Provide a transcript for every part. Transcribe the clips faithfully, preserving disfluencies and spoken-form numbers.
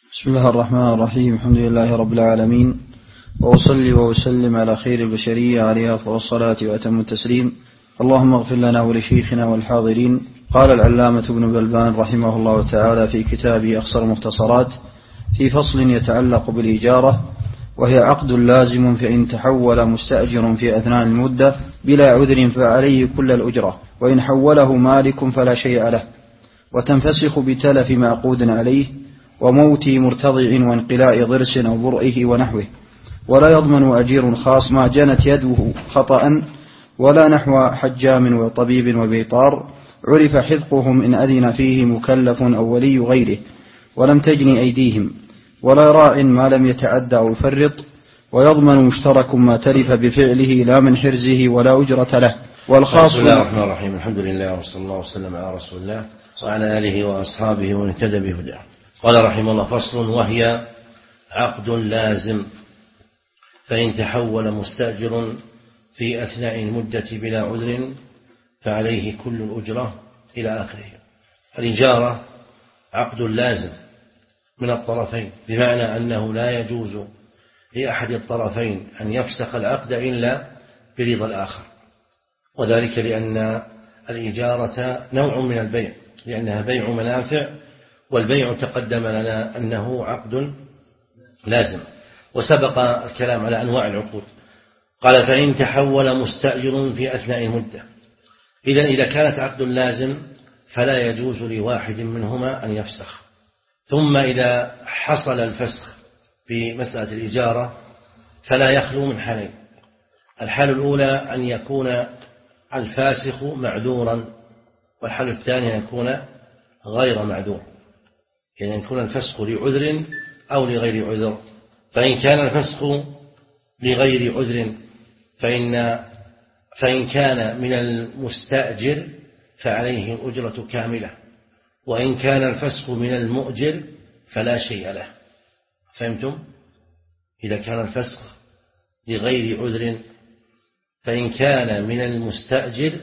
بسم الله الرحمن الرحيم. الحمد لله رب العالمين، وأصلي وأسلم على خير البشرية عليه أفضل الصلاة وأتم التسليم. اللهم اغفر لنا ولشيخنا والحاضرين. قال العلامة ابن بلبان رحمه الله تعالى في كتابه أخصر مختصرات في فصل يتعلق بالإجارة، وهي عقد لازم، فإن تحول مستأجر في أثناء المدة بلا عذر فعليه كل الأجرة، وإن حوله مالك فلا شيء له، وتنفسخ بتلف معقود عليه وموت مرتضع وانقلاء ضرس أو برئه ونحوه. ولا يضمن أجير خاص ما جنت يده خطأ، ولا نحو حجام وطبيب وبيطار عرف حذقهم إن أذن فيه مكلف أو ولي غيره ولم تجني أيديهم. ولا راع ما لم يتعدى أو يفرط، ويضمن مشترك ما تلف بفعله لا من حرزه ولا أجرة له. والخاص. بسم الله الرحمن الرحيم. الحمد لله وصلى الله وسلم على رسول الله وعلى آله وأصحابه ومن اهتدى بهداه. قال رحمه الله: فصل: وهي عقد لازم، فإن تحول مستأجر في أثناء المدة بلا عذر فعليه كل الأجرة إلى آخره. الإجارة عقد لازم من الطرفين، بمعنى أنه لا يجوز لأحد الطرفين أن يفسخ العقد إلا برضا الآخر، وذلك لأن الإجارة نوع من البيع، لأنها بيع منافع، والبيع تقدم لنا أنه عقد لازم، وسبق الكلام على أنواع العقود. قال: فإن تحول مستأجر في أثناء المدة. إذن إذا كانت عقد لازم فلا يجوز لواحد منهما أن يفسخ. ثم إذا حصل الفسخ في مسألة الإجارة فلا يخلو من حالين: الحال الأولى أن يكون الفاسخ معذورا، والحال الثاني أن يكون غير معذور، يعني أن يكون الفسخ لعذر أو لغير عذر. فإن كان الفسخ لغير عذر فإن فإن كان من المستأجر فعليه الأجرة كاملة، وإن كان الفسخ من المؤجر فلا شيء له. فهمتم؟ إذا كان الفسخ لغير عذر فإن كان من المستأجر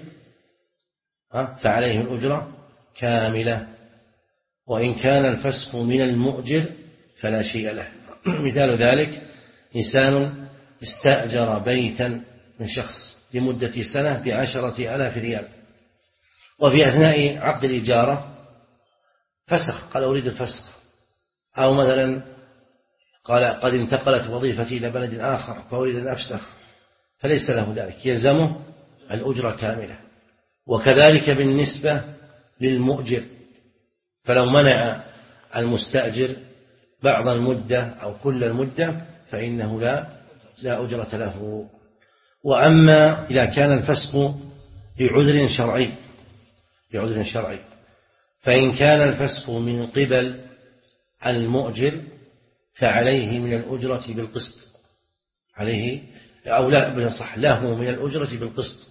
فعليه الأجرة كاملة، وإن كان الفسخ من المؤجر فلا شيء له. مثال ذلك: إنسان استأجر بيتا من شخص لمدة سنة بعشرة آلاف ريال، وفي أثناء عقد الإجارة فسخ، قال أريد الفسخ، أو مثلا قال قد انتقلت وظيفتي إلى بلد آخر فأريد أن أفسخ، فليس له ذلك، يلزمه الأجرة كاملة. وكذلك بالنسبة للمؤجر، فلو منع المستأجر بعض المدة أو كل المدة فإنه لا لا أجرة له. وأما إذا كان الفسخ بعذر شرعي بعذر شرعي فإن كان الفسخ من قبل المؤجر فعليه من الأجرة بالقسط، عليه أو لا بنصح له من الأجرة بالقسط.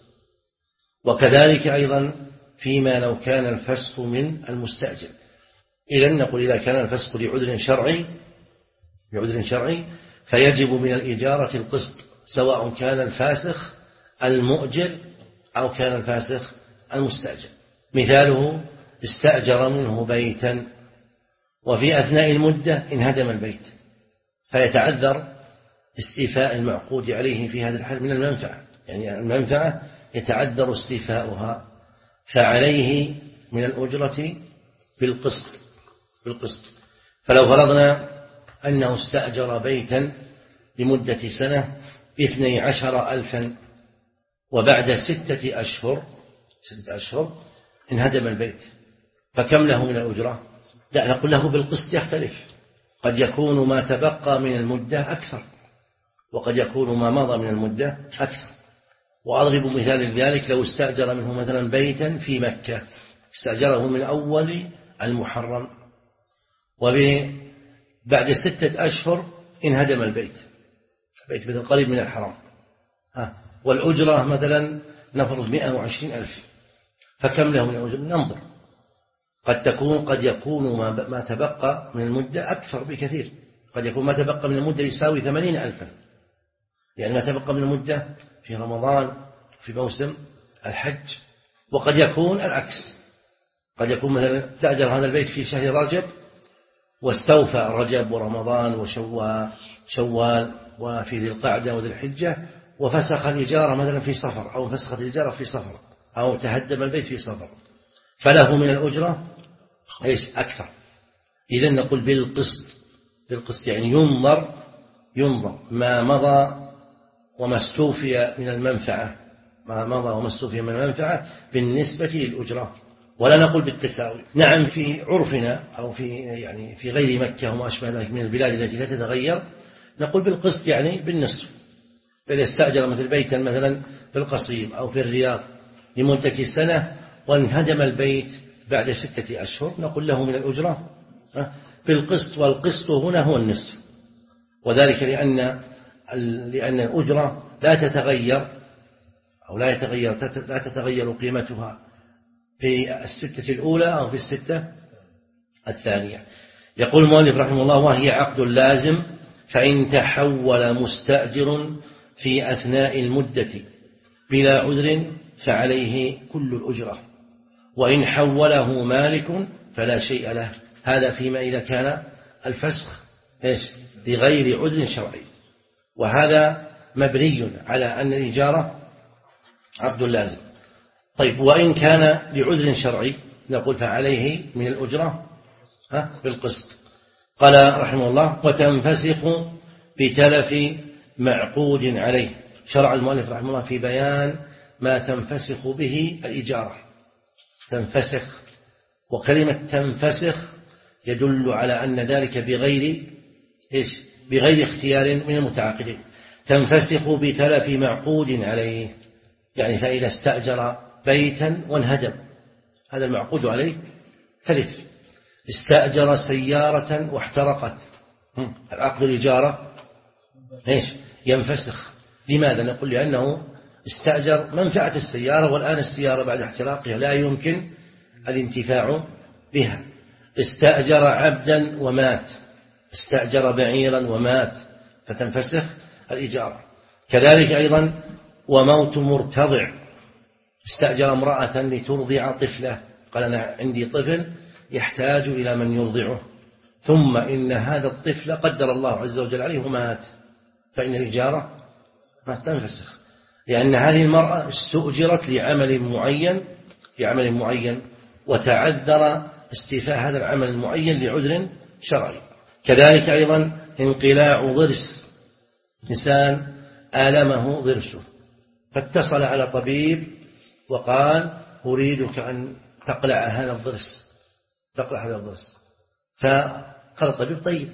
وكذلك أيضا فيما لو كان الفسخ من المستأجر. إذن نقول: إذا كان الفسخ لعذر شرعي بعذر شرعي فيجب من الإجارة القسط، سواء كان الفاسخ المؤجر أو كان الفاسخ المستأجر. مثاله: استأجر منه بيتا وفي أثناء المدة انهدم البيت، فيتعذر استيفاء المعقود عليه في هذا الحال من المنفعة، يعني المنفعة يتعذر استيفاؤها، فعليه من الأجرة بالقسط بالقسط. فلو فرضنا أنه استأجر بيتا لمدة سنة باثني عشر ألفا، وبعد ستة أشهر ستة أشهر انهدم البيت، فكم له من الأجرة؟ لا، نقول له بالقسط، يختلف، قد يكون ما تبقى من المدة أكثر، وقد يكون ما مضى من المدة أكثر. وأضرب مثال لذلك: لو استأجر منه مثلا بيتا في مكة، استأجره من أول المحرم، وبعد ستة أشهر انهدم البيت، بيت مثل قريب من الحرم، والأجرة مثلا نفرض مئة وعشرين ألف، فكم له من الأجرة؟ ننظر، قد تكون قد يكون ما, ما تبقى من المدة أكثر بكثير، قد يكون ما تبقى من المدة يساوي ثمانين ألفا، يعني ما تبقى من المدة في رمضان في موسم الحج. وقد يكون العكس، قد يكون مثلا تأجر هذا البيت في شهر رجب واستوفى رجب ورمضان وشوال وفي ذي القعدة وذي الحجة وفسخ الإجارة مثلا في صفر أو فسخت الإجارة في صفر أو تهدم البيت في صفر فله من الأجرة إيش أكثر. إذن نقول بالقسط، بالقسط يعني ينظر ينظر ما مضى وما استوفي من المنفعة، ما مضى وما استوفي من المنفعة بالنسبة للأجرة، ولا نقول بالتساوي. نعم في عرفنا أو في يعني في غير مكة وما أشبه ذلك من البلاد التي لا تتغير نقول بالقسط يعني بالنصف. فإذا استأجر مثل بيتا مثلا في القصيم أو في الرياض لمدة سنة وانهدم البيت بعد ستة أشهر نقول له من الأجرة بالقسط، والقسط هنا هو النصف، وذلك لأن لأن الأجرة لا تتغير أو لا يتغير لا تتغير قيمتها في الستة الأولى أو في الستة الثانية. يقول المؤلف رحمه الله: وهي عقد لازم، فإن تحول مستأجر في أثناء المدة بلا عذر فعليه كل الأجرة، وإن حوله مالك فلا شيء له. هذا فيما إذا كان الفسخ إيش بغير عذر شرعي، وهذا مبني على أن الإجارة عقد لازم. طيب وإن كان لعذر شرعي نقول فعليه من الأجرة ها بالقسط. قال رحمه الله: وتنفسخ بتلف معقود عليه. شرع المؤلف رحمه الله في بيان ما تنفسخ به الإجارة. تنفسخ، وكلمة تنفسخ يدل على أن ذلك بغير إيش بغير اختيار من المتعاقدين. تنفسخ بتلف معقود عليه، يعني فإذا استأجر بيتا وانهدم هذا المعقود عليه تلف. استأجر سيارة واحترقت العقد الإجارة إيش ينفسخ. لماذا؟ نقول لأنه استأجر منفعة السيارة، والآن السيارة بعد احتراقها لا يمكن الانتفاع بها. استأجر عبدا ومات، استأجر بعيرا ومات، فتنفسخ الإجارة. كذلك أيضا وموت مرتضع، استأجر امرأة لترضع طفله، قال أنا عندي طفل يحتاج إلى من يرضعه، ثم إن هذا الطفل قدر الله عز وجل عليه ومات، فإن الإجارة ما تنفسخ، لأن هذه المرأة استؤجرت لعمل معين لعمل معين وتعذر استيفاء هذا العمل المعين لعذر شرعي. كذلك أيضا انقلاع ضرس، إنسان آلمه ضرسه فاتصل على طبيب وقال أريدك أن تقلع هذا الضرس تقلع هذا الضرس فقال الطبيب طيب.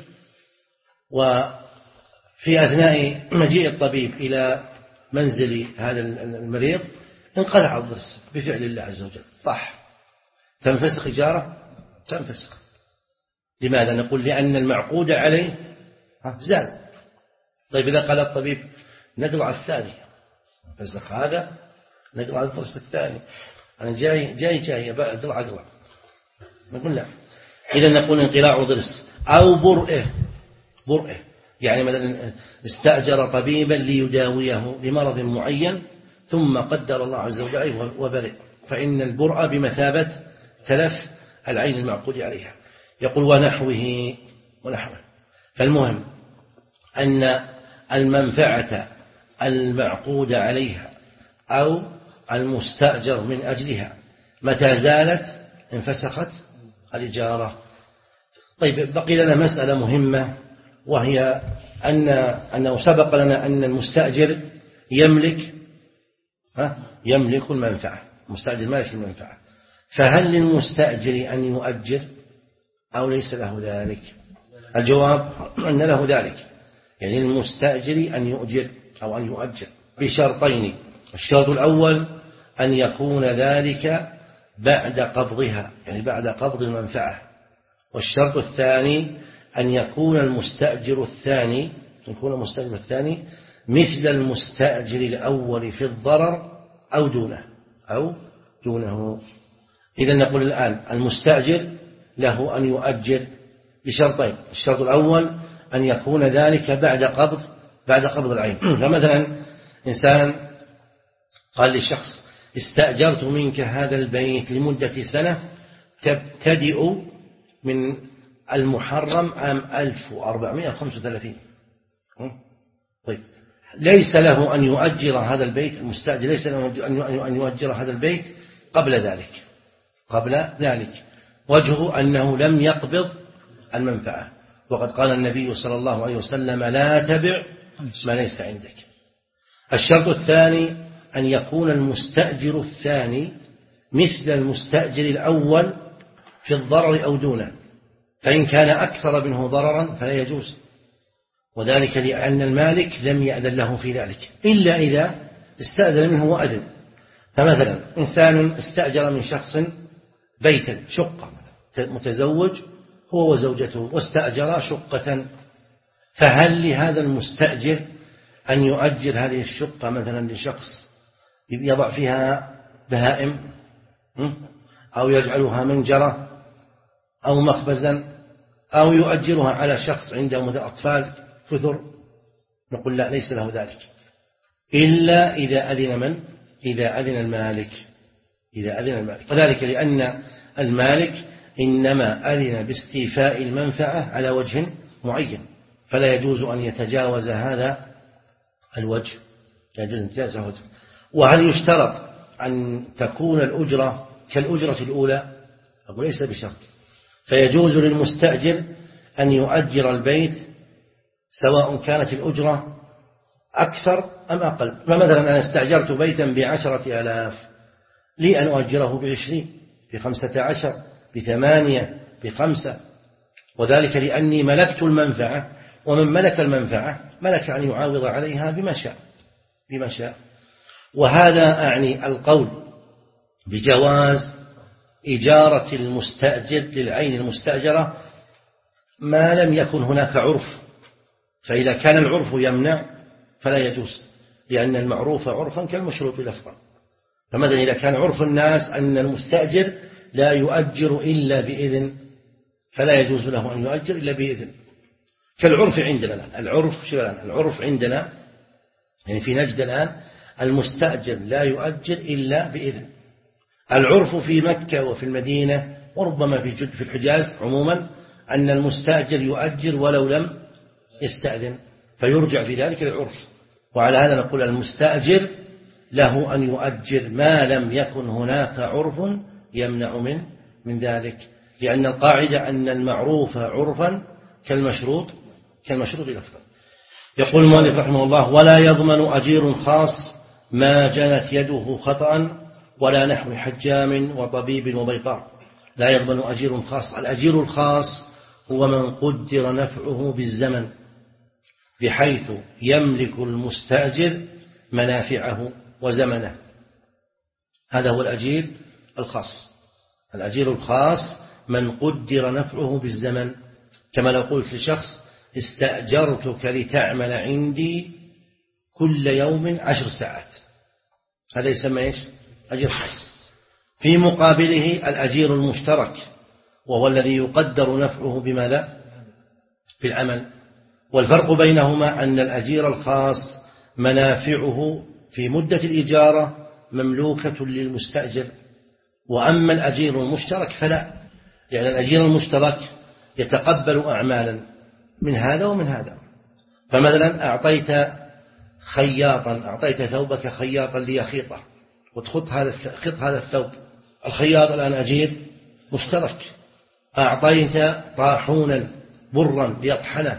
وفي أثناء مجيء الطبيب إلى منزل هذا المريض انقلع الضرس بفعل الله عز وجل طاح. تنفسخ إجارة؟ تنفسخ. لماذا؟ نقول لأن المعقود عليه زال. طيب إذا قال الطبيب نقلع الثاني، فسخ هذا نقلع الضرس الثاني، أنا جاي جاي جاي أقلع أقلع، نقول لا. إذا نقول انقلاع ضرس أو برئه. برئه يعني مثلا استأجر طبيبا ليداويه لمرض معين ثم قدر الله عز وجل وبرئ، فإن البرء بمثابة تلف العين المعقود عليها. يقول ونحوه ونحوه. فالمهم أن المنفعة المعقود عليها أو المستأجر من أجلها متى زالت انفسخت الإجارة. طيب بقي لنا مسألة مهمة، وهي أن أنه سبق لنا أن المستأجر يملك ها يملك المنفعة، المستأجر مالك المنفعة، فهل للمستأجر أن يؤجر أو ليس له ذلك؟ الجواب أن له ذلك، يعني للمستأجر أن يؤجر أو أن يؤجر بشرطين. الشرط الأول أن يكون ذلك بعد قبضها، يعني بعد قبض المنفعة. والشرط الثاني أن يكون المستأجر الثاني يكون المستأجر الثاني مثل المستأجر الأول في الضرر أو دونه أو دونه. إذا نقول الآن المستأجر له أن يؤجر بشرطين. الشرط الأول أن يكون ذلك بعد قبض بعد قبض العين. فمثلا إنسان قال للشخص استأجرت منك هذا البيت لمدة سنة تبتدئ من المحرم عام ألف وأربعمائة وخمسة وثلاثين. طيب ليس له أن يؤجر هذا البيت، المستأجر ليس له أن يؤجر هذا البيت قبل ذلك قبل ذلك وجهه أنه لم يقبض المنفعة، وقد قال النبي صلى الله عليه وسلم لا تبع ما ليس عندك. الشرط الثاني أن يكون المستأجر الثاني مثل المستأجر الأول في الضرر أو دونه، فإن كان أكثر منه ضررا فلا يجوز، وذلك لأن المالك لم يأذن له في ذلك إلا إذا استأذن منه وأذن. فمثلا إنسان استأجر من شخص بيتا شقة، متزوج هو وزوجته واستأجر شقة، فهل لهذا المستأجر أن يؤجر هذه الشقة مثلا لشخص يضع فيها بهائم أو يجعلها منجرة أو مخبزا أو يؤجرها على شخص عنده أطفال كثر؟ نقول لا، ليس له ذلك إلا إذا أذن من؟ إذا أذن المالك إذا أذن المالك وذلك لأن المالك إنما أذن باستيفاء المنفعة على وجه معين، فلا يجوز أن يتجاوز هذا الوجه يجوز أن يتجاوز الوجه. وهل يشترط أن تكون الأجرة كالأجرة الأولى؟ أقول ليس بشرط، فيجوز للمستأجر أن يؤجر البيت سواء كانت الأجرة أكثر أم أقل. فمثلا أنا استأجرت بيتا بعشرة آلاف لي أن أؤجره بعشرين، بخمسة عشر، بثمانية، بخمسة، وذلك لأني ملكت المنفعة، ومن ملك المنفعة ملك أن يعاوض عليها بما شاء بما شاء. وهذا أعني القول بجواز إجارة المستأجر للعين المستأجرة ما لم يكن هناك عرف، فإذا كان العرف يمنع فلا يجوز، لأن المعروف عرفا كالمشروط لفظا. فمثلا إذا كان عرف الناس أن المستأجر لا يؤجر إلا بإذن فلا يجوز له أن يؤجر إلا بإذن، كالعرف عندنا الآن. العرف شو الآن؟ العرف عندنا يعني في نجد الآن المستأجر لا يؤجر إلا بإذن. العرف في مكة وفي المدينة وربما في جد في الحجاز عموما أن المستأجر يؤجر ولو لم يستأذن، فيرجع في ذلك للعرف. وعلى هذا نقول المستأجر له أن يؤجر ما لم يكن هناك عرف يمنع من من ذلك، لأن القاعدة أن المعروف عرفا كالمشروط كالمشروط لفظا. يقول المؤلف رحمه الله: ولا يضمن أجير خاص ما جنت يده خطأ ولا نحو حجام وطبيب وبيطار. لا يضمن أجير خاص. الأجير الخاص هو من قدر نفعه بالزمن بحيث يملك المستأجر منافعه وزمنه، هذا هو الأجير الخاص. الأجير الخاص من قدر نفعه بالزمن، كما لو قلت لشخص استأجرتك لتعمل عندي كل يوم عشر ساعات، هذا يسمى إيش؟ أجير خاص. في مقابله الأجير المشترك، وهو الذي يقدر نفعه بماذا؟ بالعمل. والفرق بينهما أن الأجير الخاص منافعه في مدة الإجارة مملوكة للمستأجر، وأما الأجير المشترك فلا، لأن الأجير المشترك يتقبل أعمالا من هذا ومن هذا. فمثلا أعطيت خياطا أعطيت ثوبك خياطا ليخيطه وتخط هذا خط هذا الثوب، الخياط الآن أجير مشترك. أعطيت طاحونا برا ليطحنه،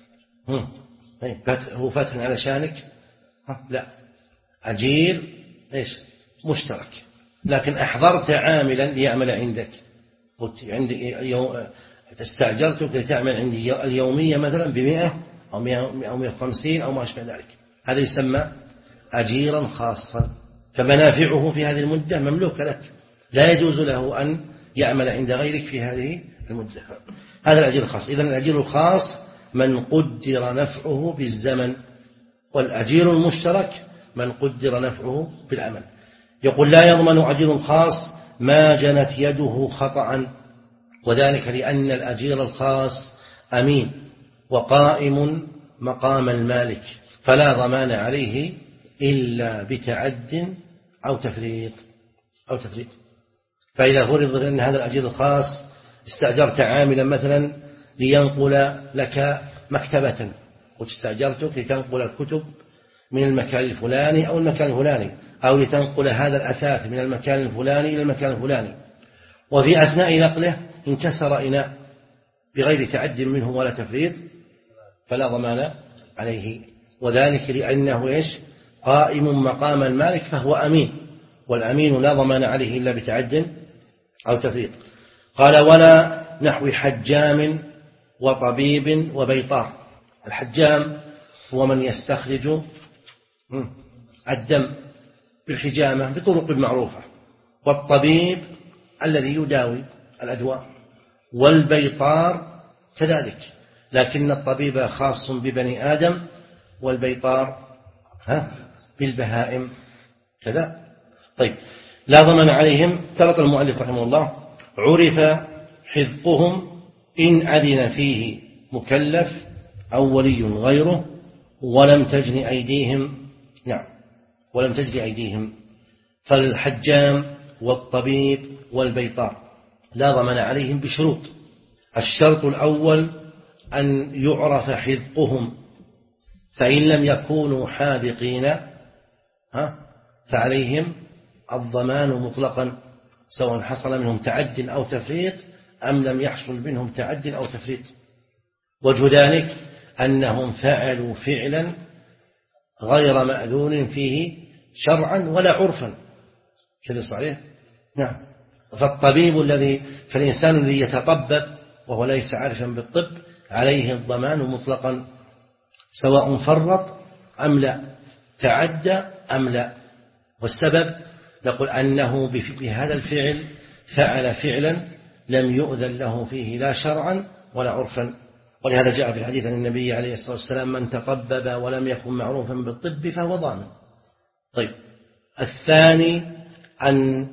هو فتح على شانك؟ لا، أجير إيش؟ مشترك. لكن أحضرت عاملا ليعمل عندك، قلت عندي يوم استأجرتك لتعمل عندي اليومية مثلا بمئة أو مئة أو مئة وخمسين أو ما أشبه ذلك، هذا يسمى أجيرا خاصا، فمنافعه في هذه المدة مملوكة لك، لا يجوز له أن يعمل عند غيرك في هذه المدة. هذا الأجير الخاص. إذن الأجير الخاص من قدر نفعه بالزمن، والأجير المشترك من قدر نفعه بالعمل. يقول: لا يضمن أجير خاص ما جنت يده خطأ، وذلك لأن الأجير الخاص أمين وقائم مقام المالك، فلا ضمان عليه إلا بتعد أو تفريط أو تفريط. فإذا فرض أن هذا الأجير الخاص استأجرت عاملا مثلا لينقل لك مكتبة، واستأجرتك لتنقل الكتب من المكان الفلاني أو المكان الفلاني، أو لتنقل هذا الأثاث من المكان الفلاني إلى المكان الفلاني، وفي أثناء نقله انكسر إناء بغير تعد منه ولا تفريط فلا ضمان عليه، وذلك لأنه إيش؟ قائم مقام المالك فهو أمين، والأمين لا ضمان عليه إلا بتعد أو تفريط. قال ولا نحو حجام وطبيب وبيطار. الحجام هو من يستخرج الدم بالحجامة بطرق معروفة، والطبيب الذي يداوي الأدواء، والبيطار كذلك، لكن الطبيب خاص ببني آدم والبيطار ها بالبهائم كذا. طيب لا ضمن عليهم. ثبت المؤلف رحمه الله عرف حذقهم إن أذن فيه مكلف أو ولي غيره ولم تجن أيديهم. نعم ولم تجن أيديهم. فالحجام والطبيب والبيطار لا ضمن عليهم بشروط. الشرط الأول أن يعرف حذقهم، فإن لم يكونوا حاذقين ها فعليهم الضمان مطلقا سواء حصل منهم تعد أو تفريط أم لم يحصل منهم تعد أو تفريط. وجه ذلك أنهم فعلوا فعلا غير مأذون فيه شرعا ولا عرفا كذا صحيح. نعم. فالطبيب الذي فالإنسان الذي يتطبب وهو ليس عارفا بالطب عليه الضمان مطلقا سواء فرط أم لا، تعدى أم لا. والسبب نقول أنه بهذا الفعل فعل فعلا لم يؤذن له فيه لا شرعا ولا عرفا، ولهذا جاء في الحديث عن النبي عليه الصلاة والسلام من تطبب ولم يكن معروفا بالطب فهو ضامن. طيب الثاني أن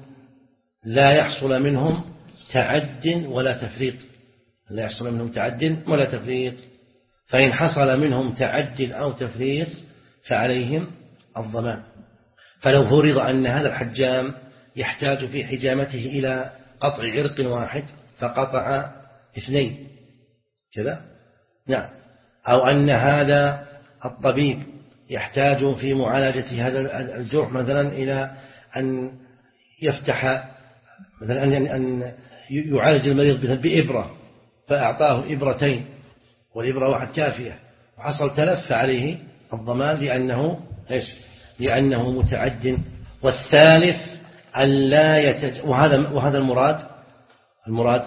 لا يحصل منهم تعد ولا تفريط، لا يحصل منهم تعد ولا تفريط، فإن حصل منهم تعد أو تفريط فعليهم الضمان. فلو فرض أن هذا الحجام يحتاج في حجامته إلى قطع عرق واحد فقطع اثنين كذا نعم، أو أن هذا الطبيب يحتاج في معالجة هذا الجرح مثلا إلى أن يفتح مثلا أن يعالج المريض بإبرة فأعطاه إبرتين والإبرة واحد كافية وحصل تلف فعليه الضمان لأنه إيش؟ لأنه متعد. والثالث ألا يتج... وهذا وهذا المراد المراد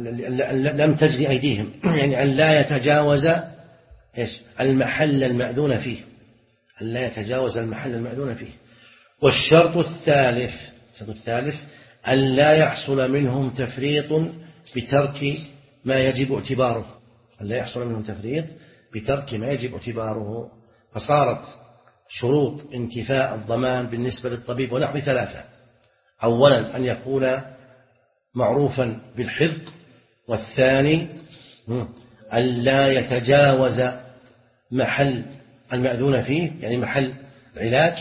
لم تجري أيديهم يعني أن لا يتجاوز إيش؟ المحل المأذون فيه، أن لا يتجاوز المحل المأذون فيه. والشرط الثالث الشرط الثالث أن لا يحصل منهم تفريط بترك ما يجب اعتباره، أن لا يحصل منهم تفريط بترك ما يجب اعتباره. فصارت شروط انتفاء الضمان بالنسبة للطبيب ونحو ثلاثة: أولا أن يكون معروفا بالحذق، والثاني أن لا يتجاوز محل المأذون فيه يعني محل العلاج،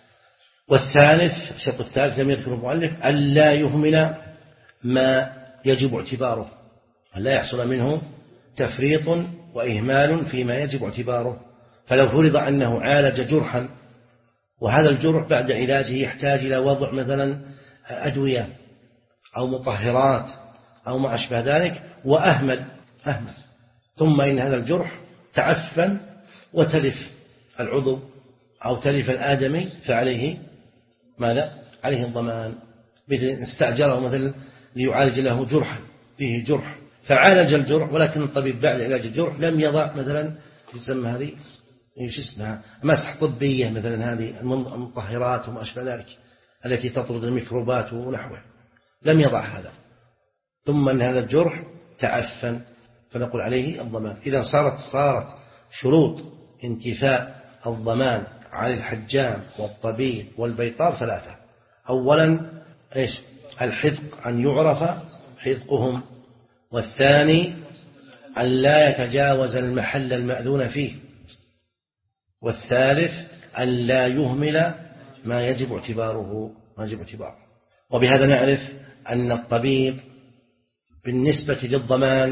والثالث الشرط الثالث لم يذكر المؤلف أن لا يهمل ما يجب اعتباره، أن لا يحصل منه تفريط وإهمال فيما يجب اعتباره. فلو فرض أنه عالج جرحا وهذا الجرح بعد علاجه يحتاج إلى وضع مثلا أدوية أو مطهرات أو ما أشبه ذلك وأهمل أهمل ثم إن هذا الجرح تعفن وتلف العضو أو تلف الآدمي فعليه ماذا؟ عليه الضمان. مثل استأجره مثلا ليعالج له جرحا فيه جرح فعالج الجرح، ولكن الطبيب بعد علاج الجرح لم يضع مثلا يسمى هذه ايش اسمها مسح طبية مثلا، هذه المطهرات وما أشبه ذلك التي تطرد الميكروبات ونحوه، لم يضع هذا ثم أن هذا الجرح تعفن فنقول عليه الضمان. إذا صارت صارت شروط انتفاء الضمان على الحجام والطبيب والبيطار ثلاثة: أولا إيش؟ الحذق أن يعرف حذقهم، والثاني أن لا يتجاوز المحل المأذون فيه، والثالث أن لا يهمل ما يجب اعتباره ما يجب اعتباره. وبهذا نعرف أن الطبيب بالنسبة للضمان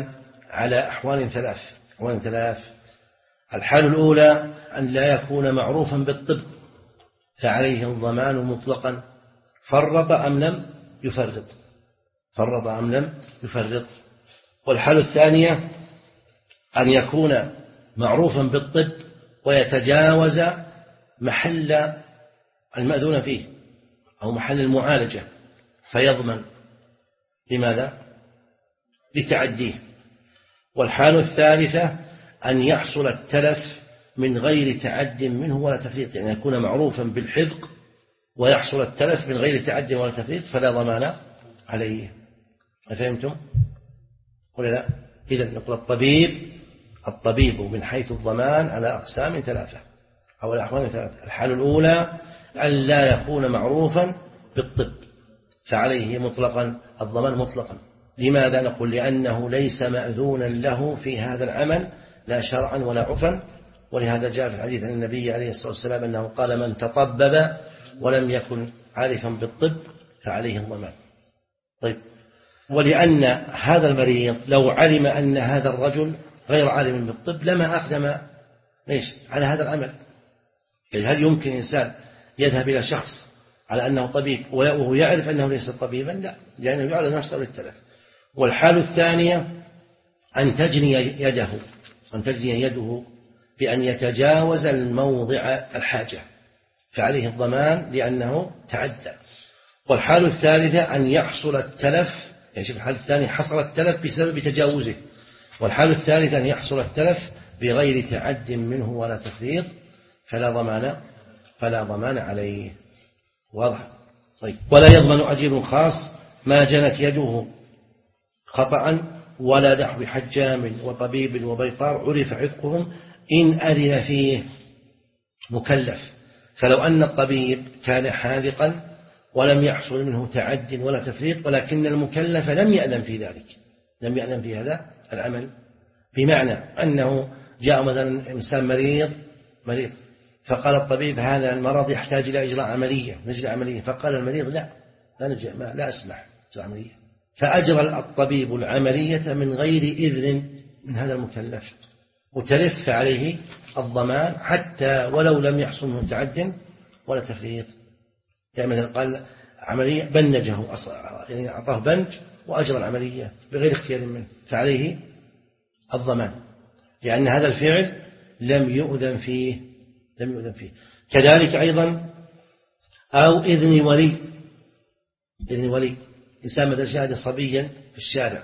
على أحوال ثلاث أحوال ثلاث الحال الأولى أن لا يكون معروفا بالطب فعليه الضمان مطلقا فرط أم لم يفرط فرط أم لم يفرط. والحال الثانية أن يكون معروفا بالطب ويتجاوز محل المأذون فيه أو محل المعالجة فيضمن. لماذا؟ لتعديه. والحال الثالثة أن يحصل التلف من غير تعد منه ولا تفريط، يعني يكون معروفا بالحذق ويحصل التلف من غير تعد ولا تفريط فلا ضمان عليه. أفهمتم؟ ولا لا؟ إذن نقول الطبيب الطبيب من حيث الضمان على أقسام ثلاثة أو الأحوال ثلاثة. الحالة الأولى أن لا يكون معروفا بالطب فعليه مطلقا الضمان مطلقا. لماذا؟ نقول لأنه ليس مأذونا له في هذا العمل لا شرعا ولا عرفا، ولهذا جاء في الحديث عن النبي عليه الصلاة والسلام أنه قال من تطبب ولم يكن عارفا بالطب فعليه الضمان. طيب، ولأن هذا المريض لو علم أن هذا الرجل غير عالم بالطب لما أقدم ليش على هذا العمل. يعني هل يمكن إنسان يذهب إلى شخص على أنه طبيب وهو يعرف أنه ليس طبيبا؟ لا، لأنه يعرض نفسه للتلف. والحال الثانية أن تجني يده أن تجني يده بأن يتجاوز الموضع الحاجة فعليه الضمان لأنه تعدى. والحال الثالثة أن يحصل التلف، يعني شوف الحال الثاني حصل التلف بسبب تجاوزه، والحال الثالث أن يحصل التلف بغير تعد منه ولا تفريط فلا ضمان فلا ضمان عليه. واضح؟ طيب. ولا يضمن أجير خاص ما جنت يده خطأ ولا نحو حجام وطبيب وبيطار عرف عتقهم إن أذن فيه مكلف. فلو أن الطبيب كان حاذقا ولم يحصل منه تعد ولا تفريط ولكن المكلف لم يأذن في ذلك لم يأذن في هذا العمل، بمعنى أنه جاء مثلا إنسان مريض مريض فقال الطبيب هذا المرض يحتاج إلى إجراء عملية نجري عملية، فقال المريض لا لا, نجري ما لا أسمح إجراء عملية، فأجرى الطبيب العملية من غير إذن من هذا المكلف وتلف عليه الضمان حتى ولو لم يحصل منه تعد ولا تفريط. يعني مثلا قال عملية بنجه يعني أعطاه بنج وأجرى العملية بغير اختيار منه فعليه الضمان لأن هذا الفعل لم يؤذن فيه لم يؤذن فيه. كذلك أيضا أو إذن ولي إذن ولي إنسان مثلا شاهد صبيا في الشارع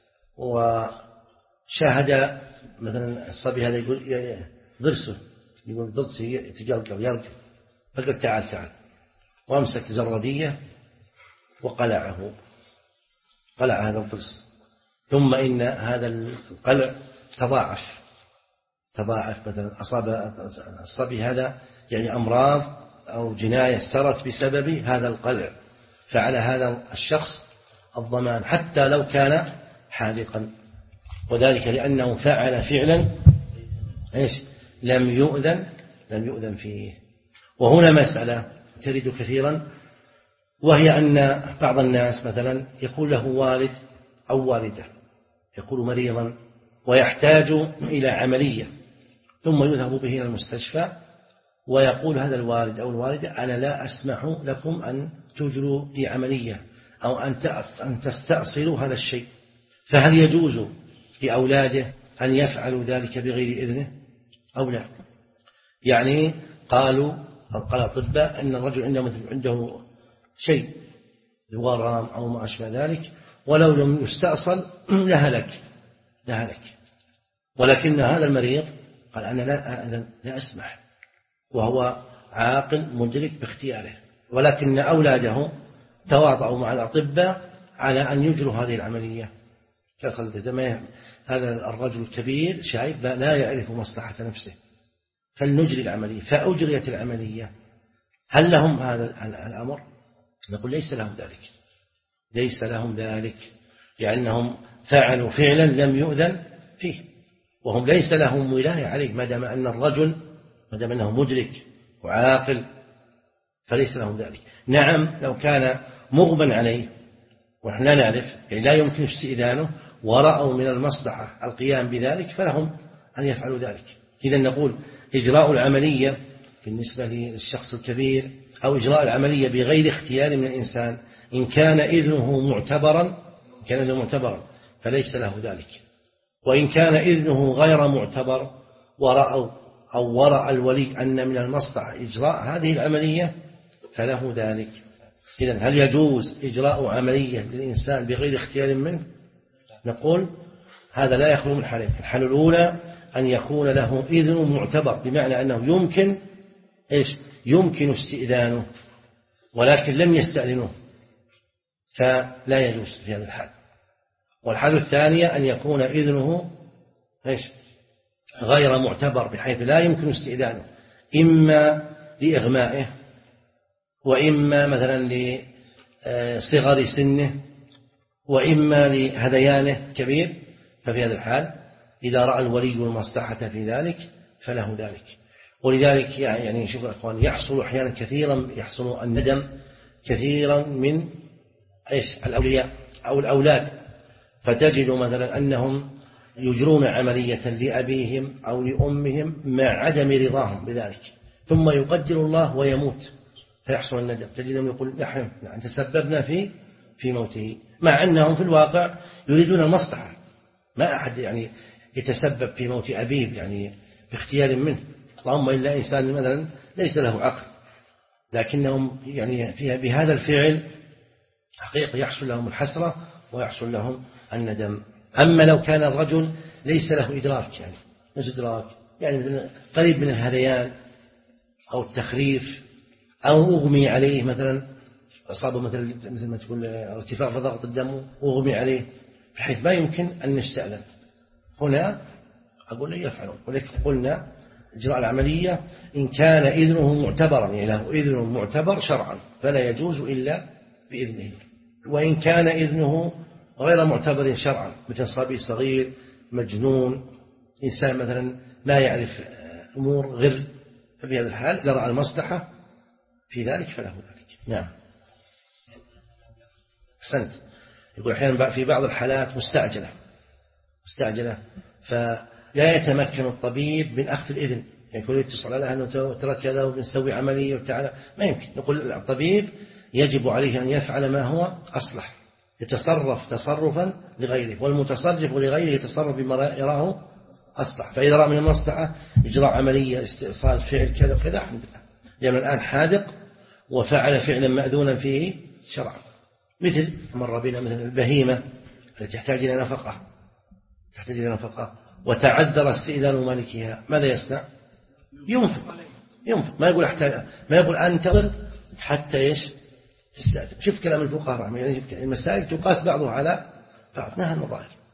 وشاهد مثلا الصبي هذا يقول ضرسه يقول ضرسه يتجلجل يرجع فقال تعال تعال وامسك زردية وقلعه قلع هذا الضرس، ثم إن هذا القلع تضاعف تضاعف مثلا أصاب الصبي هذا يعني أمراض أو جناية سرت بسبب هذا القلع، فعلى هذا الشخص الضمان حتى لو كان حاذقا، وذلك لأنه فعل فعلا إيش لم يؤذن لم يؤذن فيه. وهنا مسألة ترد كثيرا وهي أن بعض الناس مثلا يكون له والد أو والدة يكون مريضا ويحتاج إلى عملية ثم يذهب به إلى المستشفى ويقول هذا الوالد أو الوالدة أنا لا أسمح لكم أن تجروا لي عملية أو أن تستأصلوا هذا الشيء، فهل يجوز لأولاده أن يفعلوا ذلك بغير إذنه أو لا؟ يعني قالوا قال الأطباء أن الرجل عنده عنده شيء ورم أو ما أشبه ذلك ولو لم يستأصل لهلك لهلك، ولكن هذا المريض قال أنا لا لا أسمح وهو عاقل مدرك باختياره، ولكن أولاده تواضعوا مع الأطباء على أن يجروا هذه العملية. هذا الرجل الكبير شايب لا يعرف مصلحة نفسه فلنجري العملية، فأجريت العملية. هل لهم هذا الأمر؟ نقول ليس لهم ذلك ليس لهم ذلك لأنهم فعلوا فعلا لم يؤذن فيه وهم ليس لهم ولاية عليه ما دام أن الرجل ما دام أنه مدرك وعاقل فليس لهم ذلك. نعم لو كان مغبا عليه ونحن لا نعرف يعني لا يمكن استئذانه ورأوا من المصلحة القيام بذلك فلهم أن يفعلوا ذلك. إذا نقول إجراء العملية بالنسبة للشخص الكبير أو إجراء العملية بغير اختيار من الإنسان إن كان إذنه معتبرا كان إذنه معتبرا فليس له ذلك، وإن كان إذنه غير معتبر ورأوا أو ورأى الولي أن من المصلحة إجراء هذه العملية فله ذلك. إذن هل يجوز إجراء عملية للإنسان بغير اختيار منه؟ نقول هذا لا يخلو من حالين. الحالة الأولى أن يكون له إذن معتبر بمعنى أنه يمكن إيش يمكن استئذانه ولكن لم يستأذنوه فلا يجوز في هذا الحال. والحالة الثانية أن يكون إذنه إيش غير معتبر بحيث لا يمكن استئذانه إما لإغمائه وإما مثلا لصغر سنه وإما لهذيانه كبير، ففي هذا الحال إذا رأى الولي المصلحة في ذلك فله ذلك. ولذلك يعني شوف أخوان يحصل أحيانا كثيرا يحصل الندم كثيرا من إيش الأولياء أو الأولاد، فتجد مثلا أنهم يجرون عملية لأبيهم أو لأمهم مع عدم رضاهم بذلك، ثم يقدر الله ويموت فيحصل الندم، تجدهم يقول نحن تسببنا في في موته، مع أنهم في الواقع يريدون المصلحة. ما أحد يعني يتسبب في موت أبيه يعني باختيار منه، اللهم إلا إنسان مثلا ليس له عقل، لكنهم يعني فيها بهذا الفعل حقيقة يحصل لهم الحسرة ويحصل لهم الندم. أما لو كان الرجل ليس له إدراك يعني مش إدراك يعني قريب من الهذيان أو التخريف أو أغمي عليه مثلا أصابه مثل مثل ما تقول ارتفاع في ضغط الدم وأغمي عليه بحيث ما يمكن أن نستأذن، هنا أقول لي يفعلون. ولكن قلنا إجراء العملية إن كان إذنه معتبرا يعني له إذن معتبر شرعا فلا يجوز إلا بإذنه، وإن كان إذنه غير معتبر شرعا مثل صبي صغير مجنون إنسان مثلا لا يعرف أمور غير، ففي هذا الحال إذا رأى المصلحة في ذلك فله ذلك. نعم أحسنت. يقول أحيانا في بعض الحالات مستعجلة مستعجلة فلا يتمكن الطبيب من أخذ الإذن، يعني يقول يتصل على أنه ترى كذا وبنسوي عملية وتعالى، ما يمكن. نقول الطبيب يجب عليه أن يفعل ما هو أصلح، يتصرف تصرفا لغيره، والمتصرف لغيره يتصرف بما يراه أصلح. فإذا رأى من المصلحة إجراء عملية استئصال فعل كذا وكذا الحمد لله، لأن الآن حاذق وفعل فعلا مأذونا فيه شرعا. مثل مر بنا مثل البهيمة التي تحتاج إلى نفقة تحتاج إلى نفقة وتعذر استئذان مالكها، ماذا يصنع؟ ينفق ينفق ما يقول احتاج ما يقول أنتظر حتى إيش تستأذن. شوف كلام الفقهاء يعني المسائل تقاس بعضها على بعض، نهى النظائر.